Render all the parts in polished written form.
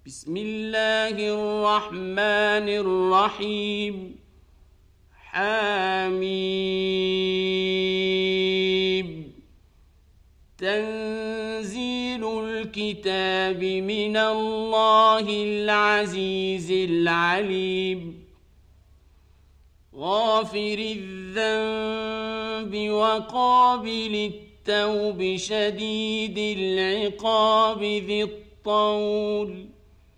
بسم الله الرحمن الرحيم حميم تنزيل الكتاب من الله العزيز العليم غافر الذنب وقابل التوب شديد العقاب ذي الطول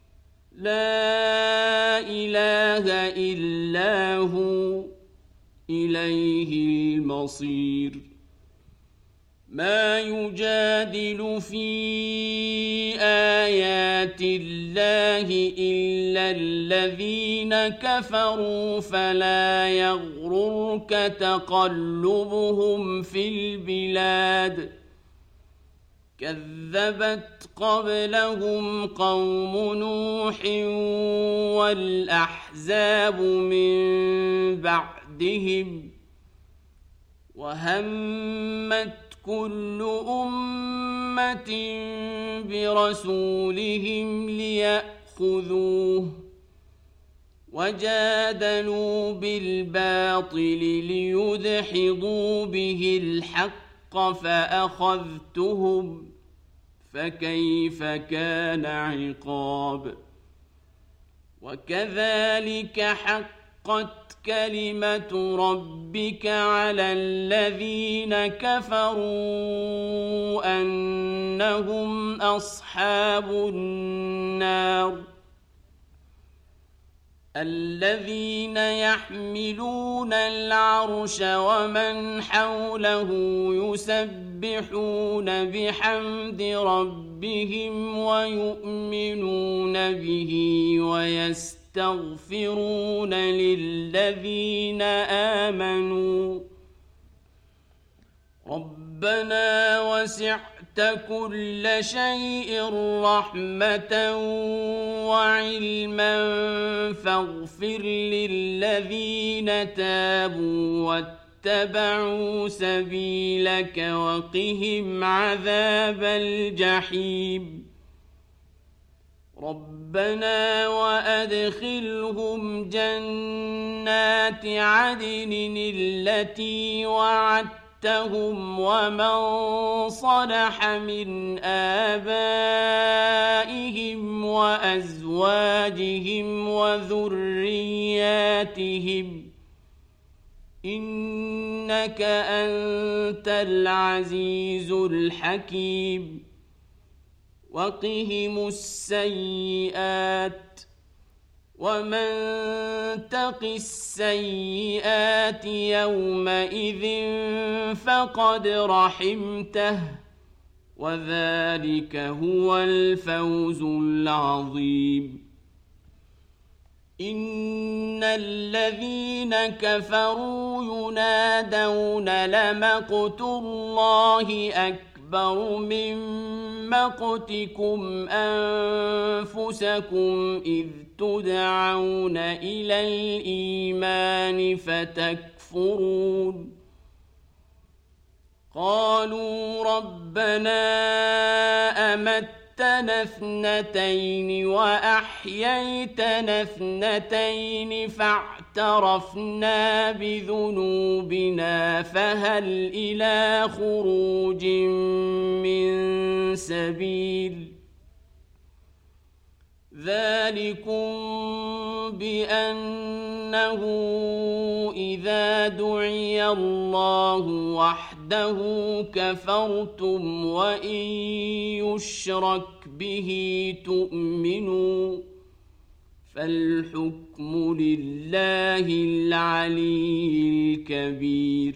لا إله إلا هو إليه المصير ما يجادل في آيات الله إلا الذين كفروا فلا يغررك تقلبهم في البلاد كذبت قبلهم قوم نوح والأحزاب من بعدهم وهمت كل أمة برسولهم ليأخذوه وجادلوا بالباطل ليدحضوا به الحق فأخذتهم فكيف كان عقاب وكذلك حقت كلمة ربك على الذين كفروا أنهم أصحاب النار الذين يحملون العرش ومن حوله يسبحون بحمد ربهم ويؤمنون به ويستغفرون للذين آمنوا ربنا وسعت كل شيء رحمة وعلما فاغفر للذين تابوا واتبعوا سبيلك وقهم عذاب الجحيم ربنا وأدخلهم جنات عدن التي وعدتهم ومن صلح من آبائهم وأزواجهم وذرياتهم إنك أنت العزيز الحكيم وقهم السيئات ومن تق السيئات يومئذ فقد رحمته وذلك هو الفوز العظيم إن الذين كفروا ينادون لمقت الله أكبر من مقتكم أنفسكم إذ تدعون إلى الإيمان فتكفرون قالوا ربنا أمتنا اثنتين وأحييتنا اثنتين فاعترفنا بذنوبنا فهل إلى خروج من سبيل ذلكم بأنه إذا دعي الله وحده كفرتم وإن يشرك به تؤمنوا فالحكم لله العلي الكبير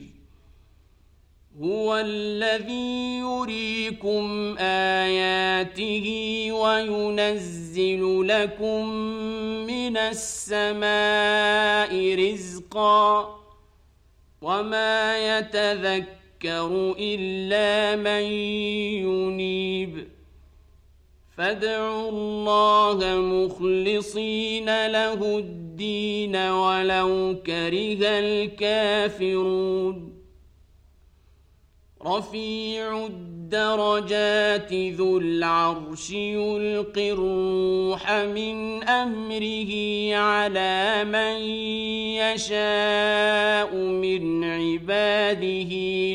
هو الذي يريكم آياته وينزل لكم من السماء رزقا وما يتذكر إلا من ينيب فادعوا الله مخلصين له الدين ولو كره الكافرون رفيع الدرجات ذو العرش يلقي الروح من أمره على من يشاء من عباده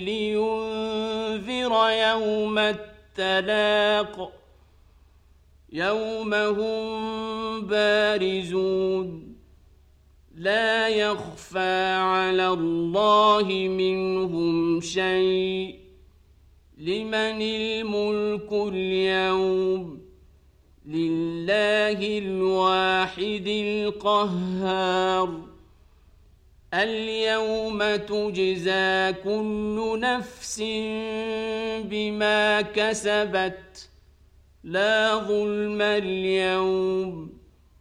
لينذر يوم التلاق يوم هم بارزون لا يخفى على الله منهم شيء لمن الملك اليوم لله الواحد القهار اليوم تجزى كل نفس بما كسبت لا ظلم اليوم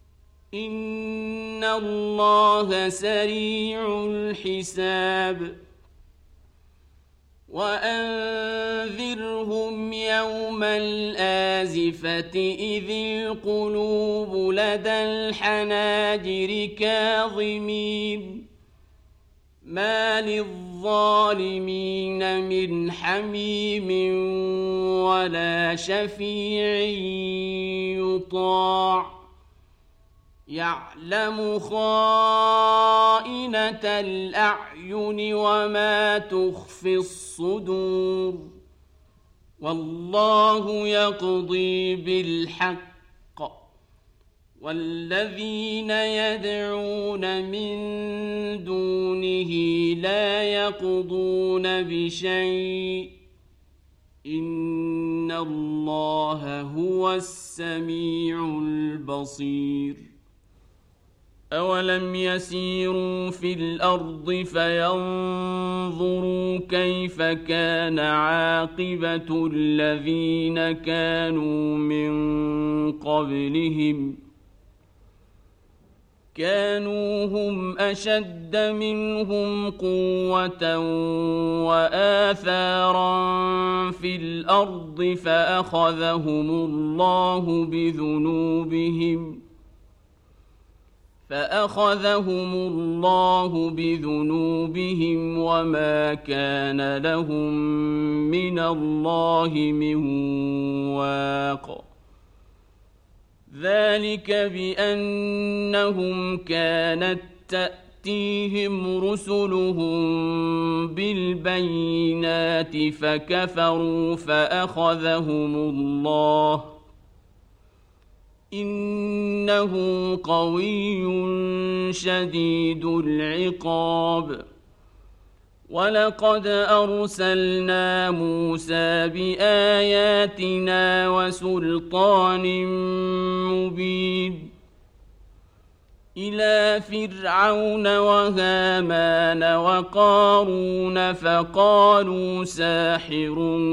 إن الله سريع الحساب وأنذرهم يوم الآزفة إذ القلوب لدى الحناجر كاظمين ما للظالمين من حميم ولا شفيع يطاع يعلم خائنة الأعين وما تخفي الصدور والله يقضي بالحق والذين يدعون من دونه لا يقضون بشيء إن الله هو السميع البصير أولم يسيروا في الأرض فينظروا كيف كان عاقبة الذين كانوا من قبلهم كانوا هم أشد منهم قوة وآثارا في الأرض فأخذهم الله بذنوبهم وما كان لهم من الله من واق ذلك بأنهم كانت تأتيهم رسلهم بالبينات فكفروا فأخذهم الله إنه قوي شديد العقاب ولقد أرسلنا موسى بآياتنا وسلطان مبين إلى فرعون وهامان وقارون فقالوا ساحر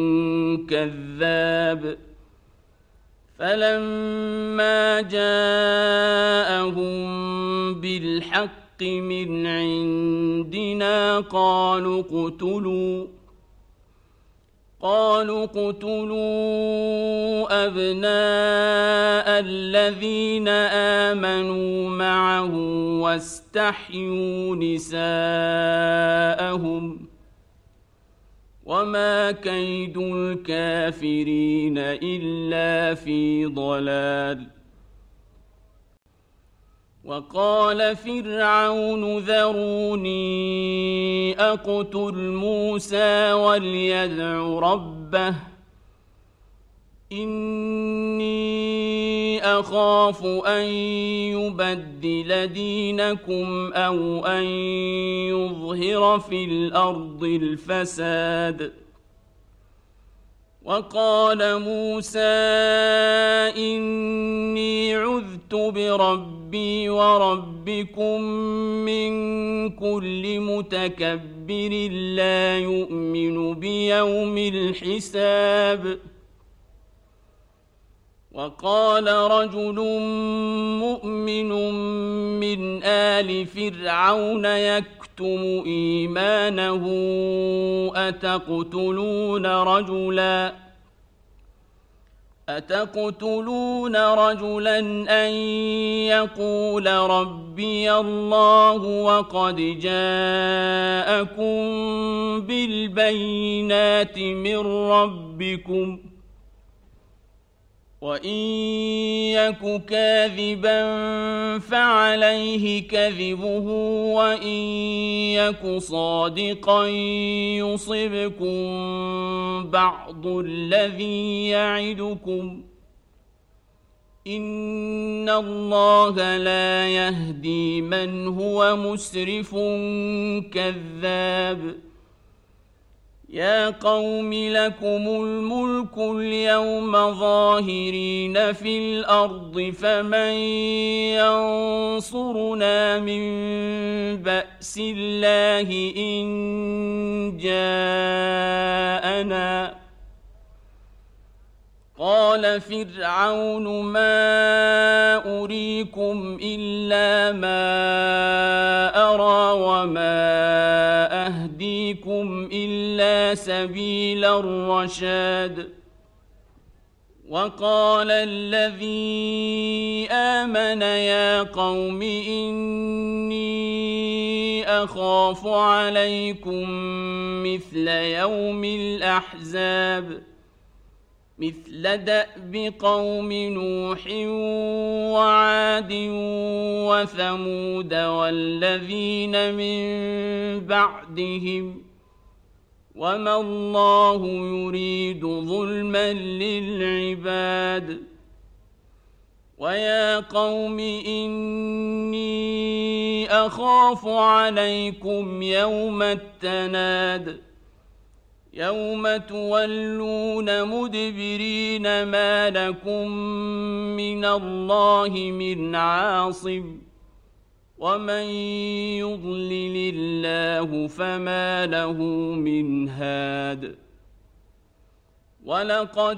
كذاب فلما جاءهم بالحق من عندنا قالوا اقتلوا أبناء الذين آمنوا معه واستحيوا نساءهم وما كيد الكافرين إلا في ضلال وقال فرعون ذروني أقتل موسى وليدع ربه إني أخاف أن يبدل دينكم أو أن يظهر في الأرض الفساد وقال موسى إني عذت بربي وربكم من كل متكبر لا يؤمن بيوم الحساب وقال رجل مؤمن من آل فرعون يكتم إيمانه أتقتلون رجلا أن يقول ربي الله وقد جاءكم بالبينات من ربكم وإن يك كاذبا فعليه كذبه وإن يك صادقا يصبكم بعض الذي يعدكم إن الله لا يهدي من هو مسرف كذاب يا قوم لكم الملك اليوم ظاهرين في الأرض فمن ينصرنا من بأس الله إن جاءنا قال فرعون ما أريكم إلا ما أرى وما أهديكم إلا سبيل الرشاد وقال الذي آمن يا قوم إني أخاف عليكم مثل يوم الأحزاب مثل دأب قوم نوح وعاد وثمود والذين من بعدهم وما الله يريد ظلما للعباد ويا قوم إني أخاف عليكم يوم التناد يوم تولون مدبرين ما لكم من الله من عاصم ومن يضلل الله فما له من هاد ولقد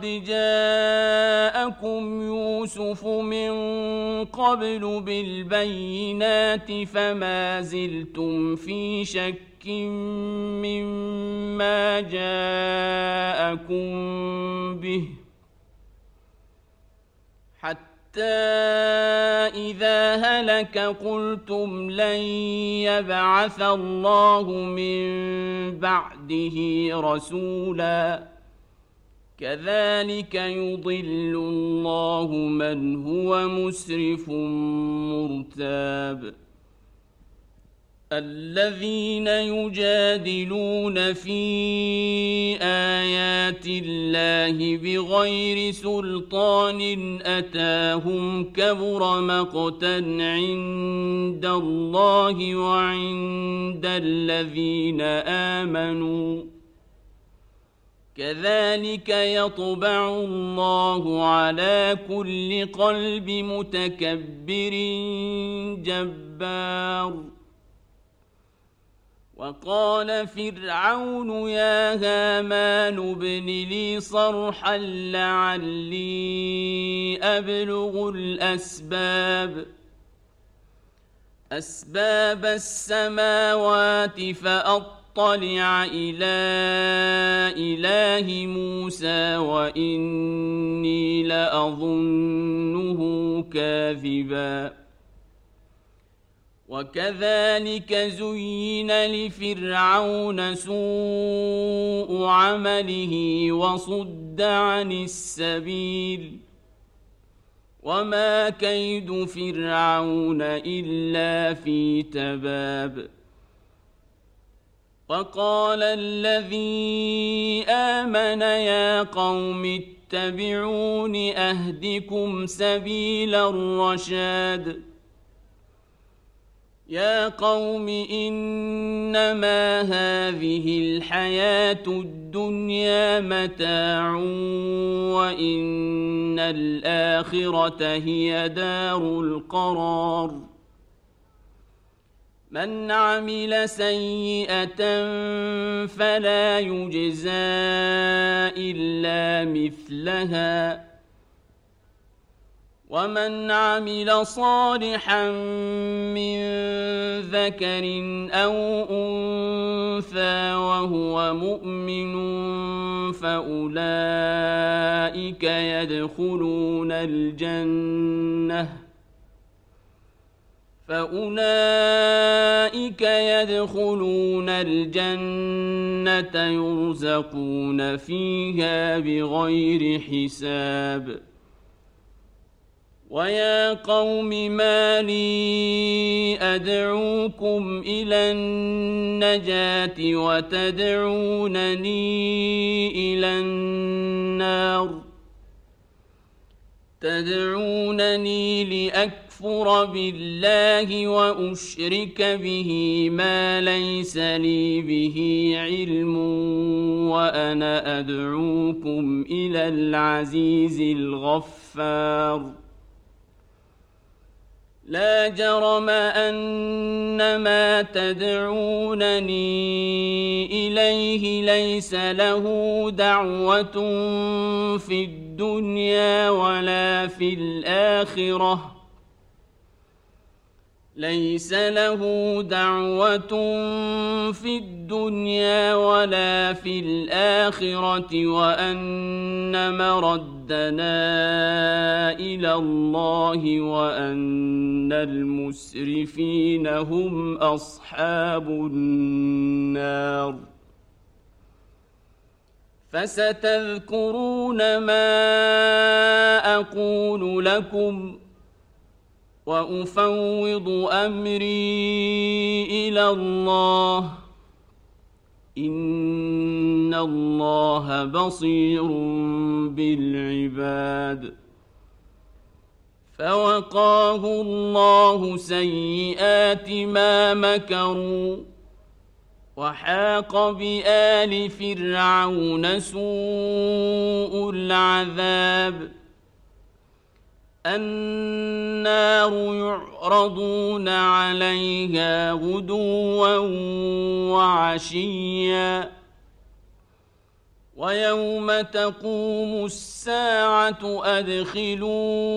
جاءكم يوسف من قبل بالبينات فما زلتم في شك مما جاءكم به حتى إذا هلك قلتم لن يبعث الله من بعده رسولا كذلك يضل الله من هو مسرف مرتاب الذين يجادلون في آيات الله بغير سلطان أتاهم كبر مقتا عند الله وعند الذين آمنوا كذلك يطبع الله على كل قلب متكبر جبار وقال فرعون يا هامان ابن لي صرحا لعلي أبلغ أسباب السماوات فأطلع إلى إله موسى وإني لأظنه كاذبا وكذلك زين لفرعون سوء عمله وصد عن السبيل وما كيد فرعون إلا في تباب وقال الذي آمن يا قوم اتبعون أهدكم سبيل الرشاد يا قوم إنما هذه الحياة الدنيا متاع وإن الآخرة هي دار القرار من عمل سيئة فلا يجزى إلا مثلها ومن عمل صالحا من ذكر أو أنثى وهو مؤمن فأولئك يدخلون الجنة يرزقون فيها بغير حساب ويا قوم ما لي أدعوكم إلى النجاة وتدعونني إلى النار تدعونني لأكفر بالله وأشرك به ما ليس لي به علم وأنا أدعوكم إلى العزيز الغفار لا جرم أن ما تدعونني إليه ليس له دعوة في الدنيا ولا في الآخرة وأن مردنا إلى الله وأن المسرفين هم أصحاب النار فستذكرون ما أقول لكم وأفوض أمري إلى الله إن الله بصير بالعباد فوقاه الله سيئات ما مكروا وحاق بآل فرعون سوء العذاب النار يعرضون عليها غدوا وعشيا ويوم تقوم الساعة أدخلوا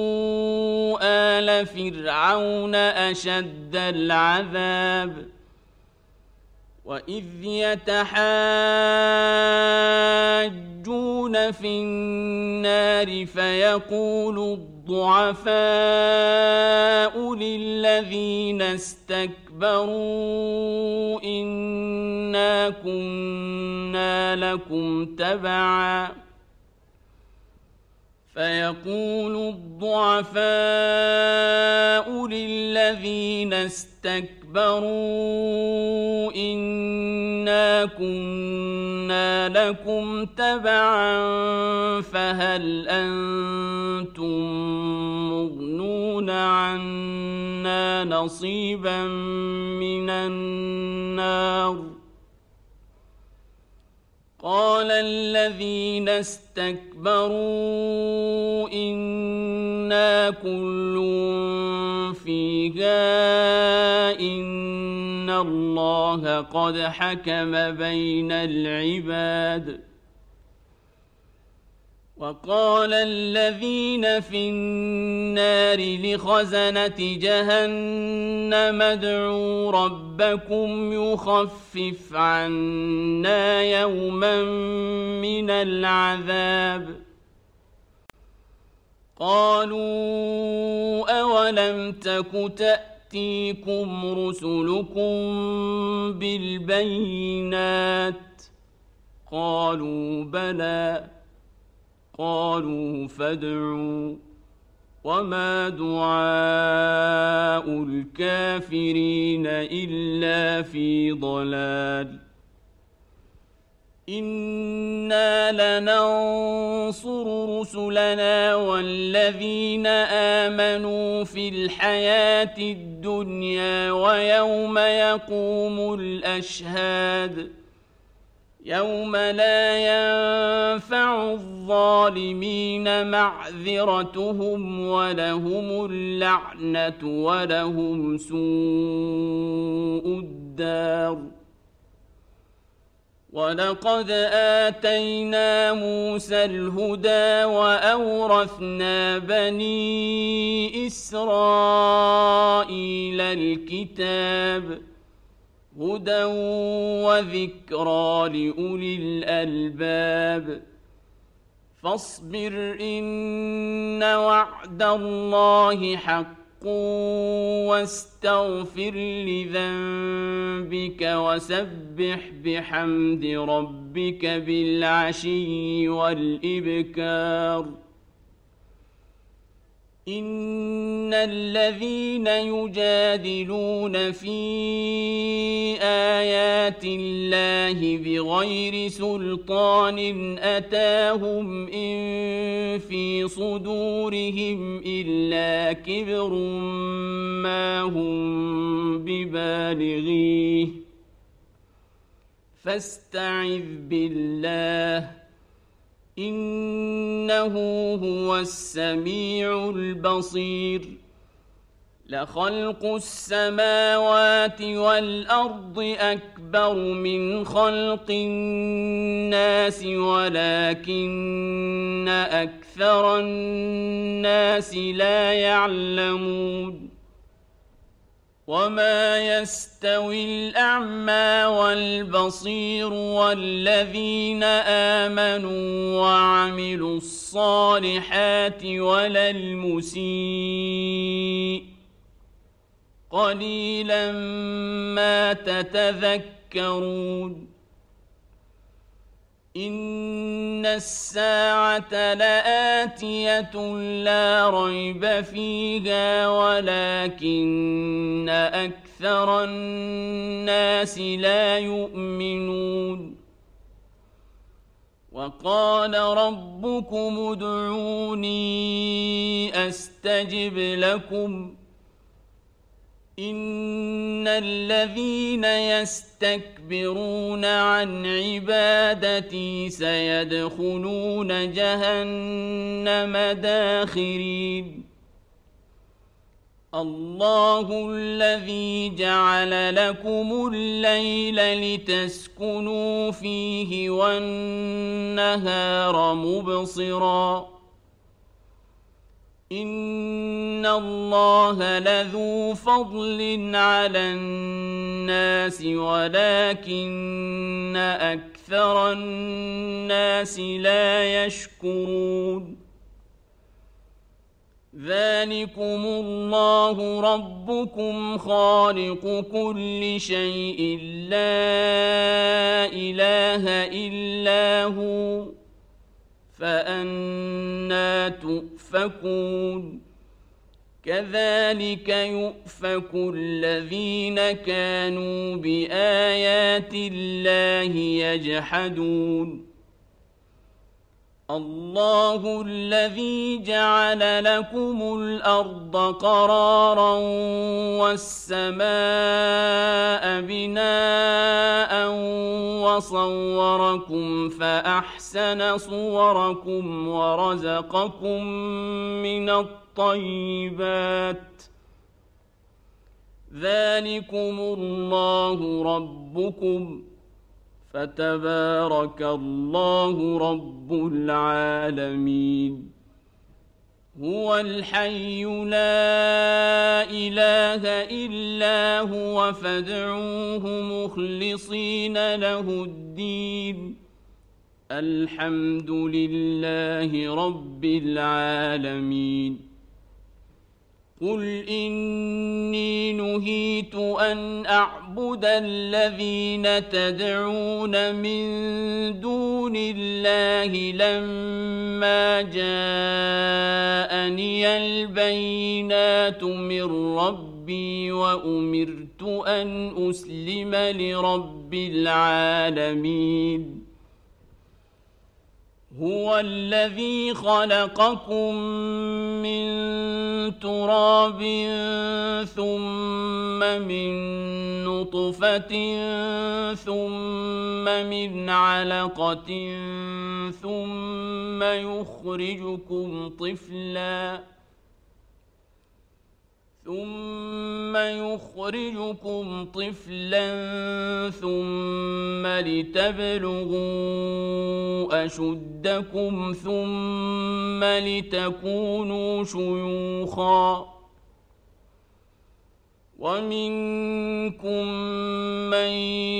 آل فرعون أشد العذاب وإذ يتحاجون في النار فيقول الضعفاء للذين استكبروا إنا كنا لكم تبعا فهل أنتم مغنون عنا نصيبا من النار قال الذين استكبروا إنا كل فيها إن الله قد حكم بين العباد وقال الذين في النار لخزنة جهنم ادعوا ربكم يخفف عنا يوما من العذاب قالوا أولم تك تأتيكم رسلكم بالبينات قالوا بلى قالوا فادعوا وما دعاء الكافرين إلا في ضلال إنا لننصر رسلنا والذين آمنوا في الحياة الدنيا ويوم يقوم الأشهاد يوم لا ينفع الظالمين معذرتهم ولهم اللعنة ولهم سوء الدار ولقد آتينا موسى الهدى وأورثنا بني إسرائيل الكتاب هدى وذكرى لأولي الألباب فاصبر إن وعد الله حق واستغفر لذنبك وسبح بحمد ربك بالعشي والإبكار إن الذين يجادلون في آيات الله بغير سلطان أتاهم إن في صدورهم إلا كبر ما هم ببالغيه فاستعذ بالله إنه هو السميع البصير لخلق السماوات والأرض أكبر من خلق الناس ولكن أكثر الناس لا يعلمون وما يستوي الأعمى والبصير والذين آمنوا وعملوا الصالحات ولا المسيء قليلا ما تتذكرون إن الساعة لآتية لا ريب فيها ولكن أكثر الناس لا يؤمنون وقال ربكم ادعوني أستجب لكم إن الذين يستكبرون عن عبادتي سيدخلون جهنم داخرين الله الذي جعل لكم الليل لتسكنوا فيه والنهار مبصراً إن الله لذو فضل على الناس ولكن أكثر الناس لا يشكرون ذلكم الله ربكم خالق كل شيء لا إله إلا هو فأنى تؤفكون كذلك يؤفك الذين كانوا بآيات الله يجحدون الله الذي جعل لكم الأرض قرارا والسماء بناء وصوركم فأحسن صوركم ورزقكم من الطيبات ذلكم الله ربكم فتبارك الله رب العالمين هو الحي لا إله إلا هو فادعوه مخلصين له الدين الحمد لله رب العالمين قل إني نهيت أن أعبد الذين تدعون من دون الله لما جاءني البينات من ربي وأمرت أن أسلم لرب العالمين هو الذي خلقكم من تراب ثم من نطفة ثم من علقة ثم يخرجكم يخرجكم طفلا ثم لتبلغوا أشدكم ثم لتكونوا شيوخا ومنكم من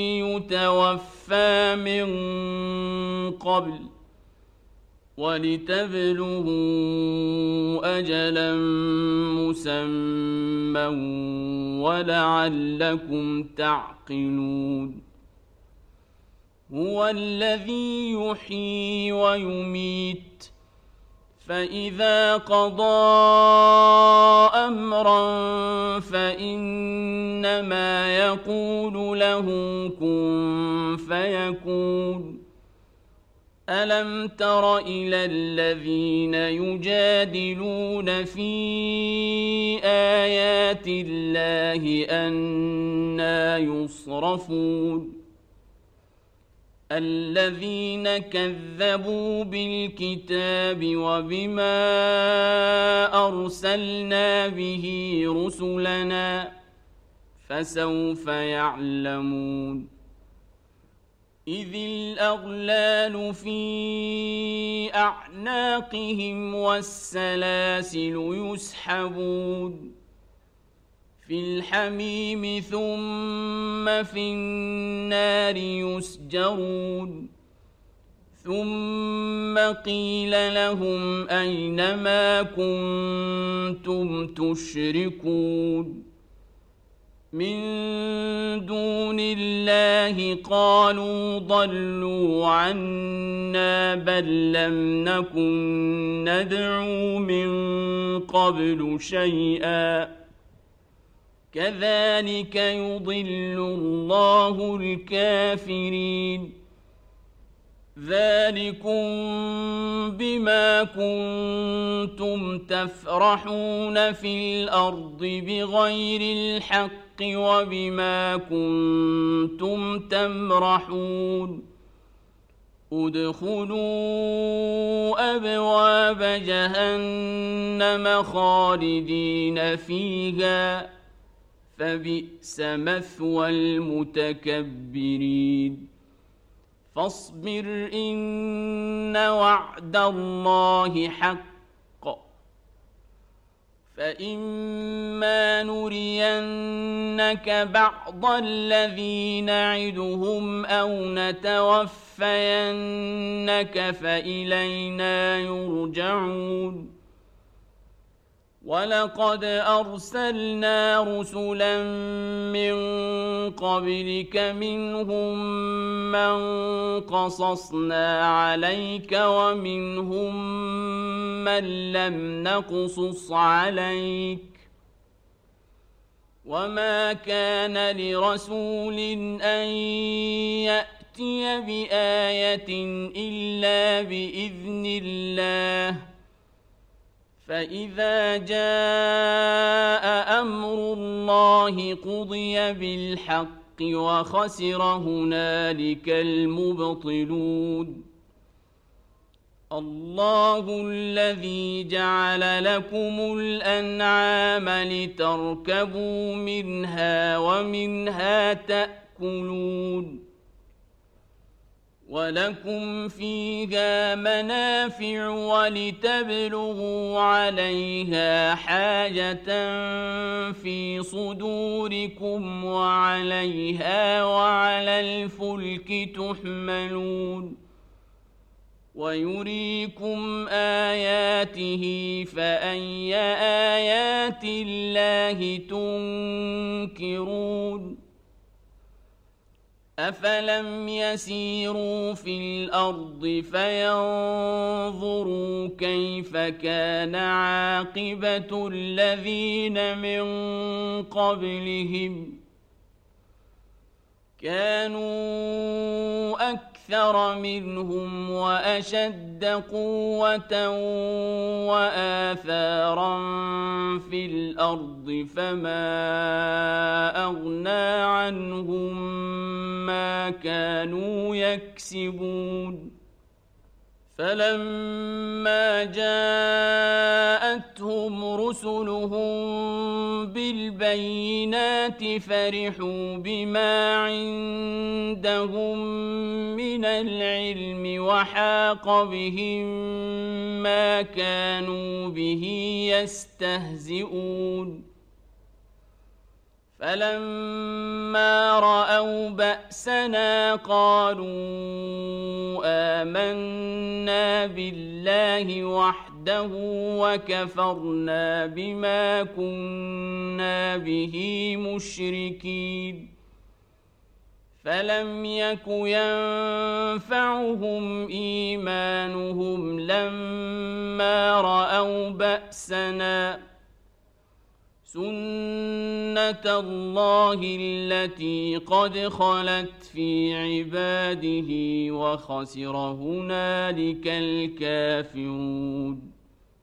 يتوفى من قبل ولتبلغوا أجلا مسمى ولعلكم تعقلون هو الذي يحيي ويميت فإذا قضى أمرا فإنما يقول له كن فيكون ألم تر إلى الذين يجادلون في آيات الله أنى يصرفون الذين كذبوا بالكتاب وبما أرسلنا به رسلنا فسوف يعلمون إذ الأغلال في أعناقهم والسلاسل يسحبون في الحميم ثم في النار يسجرون ثم قيل لهم أين ما كنتم تشركون من دون الله قالوا ضلوا عنا بل لم نكن ندعو من قبل شيئا كذلك يضل الله الكافرين ذلكم بما كنتم تفرحون في الأرض بغير الحق وبما كنتم تمرحون ادخلوا أبواب جهنم خالدين فيها فبئس مثوى المتكبرين فاصبر إن وعد الله حق فإما نرينك بعض الذي نعدهم أو نتوفينك فإلينا يرجعون ولقد أرسلنا رسلا من قبلك منهم من قصصنا عليك ومنهم من لم نقصص عليك وما كان لرسول أن يأتي بآية إلا بإذن الله فإذا جاء أمر الله قضي بالحق وخسر هنالك المبطلون الله الذي جعل لكم الأنعام لتركبوا منها ومنها تأكلون ولكم فيها منافع ولتبلغوا عليها حاجة في صدوركم وعليها وعلى الفلك تحملون ويريكم آياته فأي آيات الله تنكرون أفلم يسيروا في الأرض فينظروا كيف كان عاقبة الذين من قبلهم كانوا أكثر منهم وأشد قوة وآثارا في الأرض فما أغنى عنهم ما كانوا يكسبون فلما جاءتهم رسلهم بالبينات فرحوا بما عندهم من العلم وحاق بهم ما كانوا به يستهزئون فلما رأوا بأسنا قالوا آمنا بالله وحده وكفرنا بما كنا به مشركين فلم يك ينفعهم إيمانهم لما رأوا بأسنا سنة الله التي قد خلت في عباده وخسر هنالك الكافرون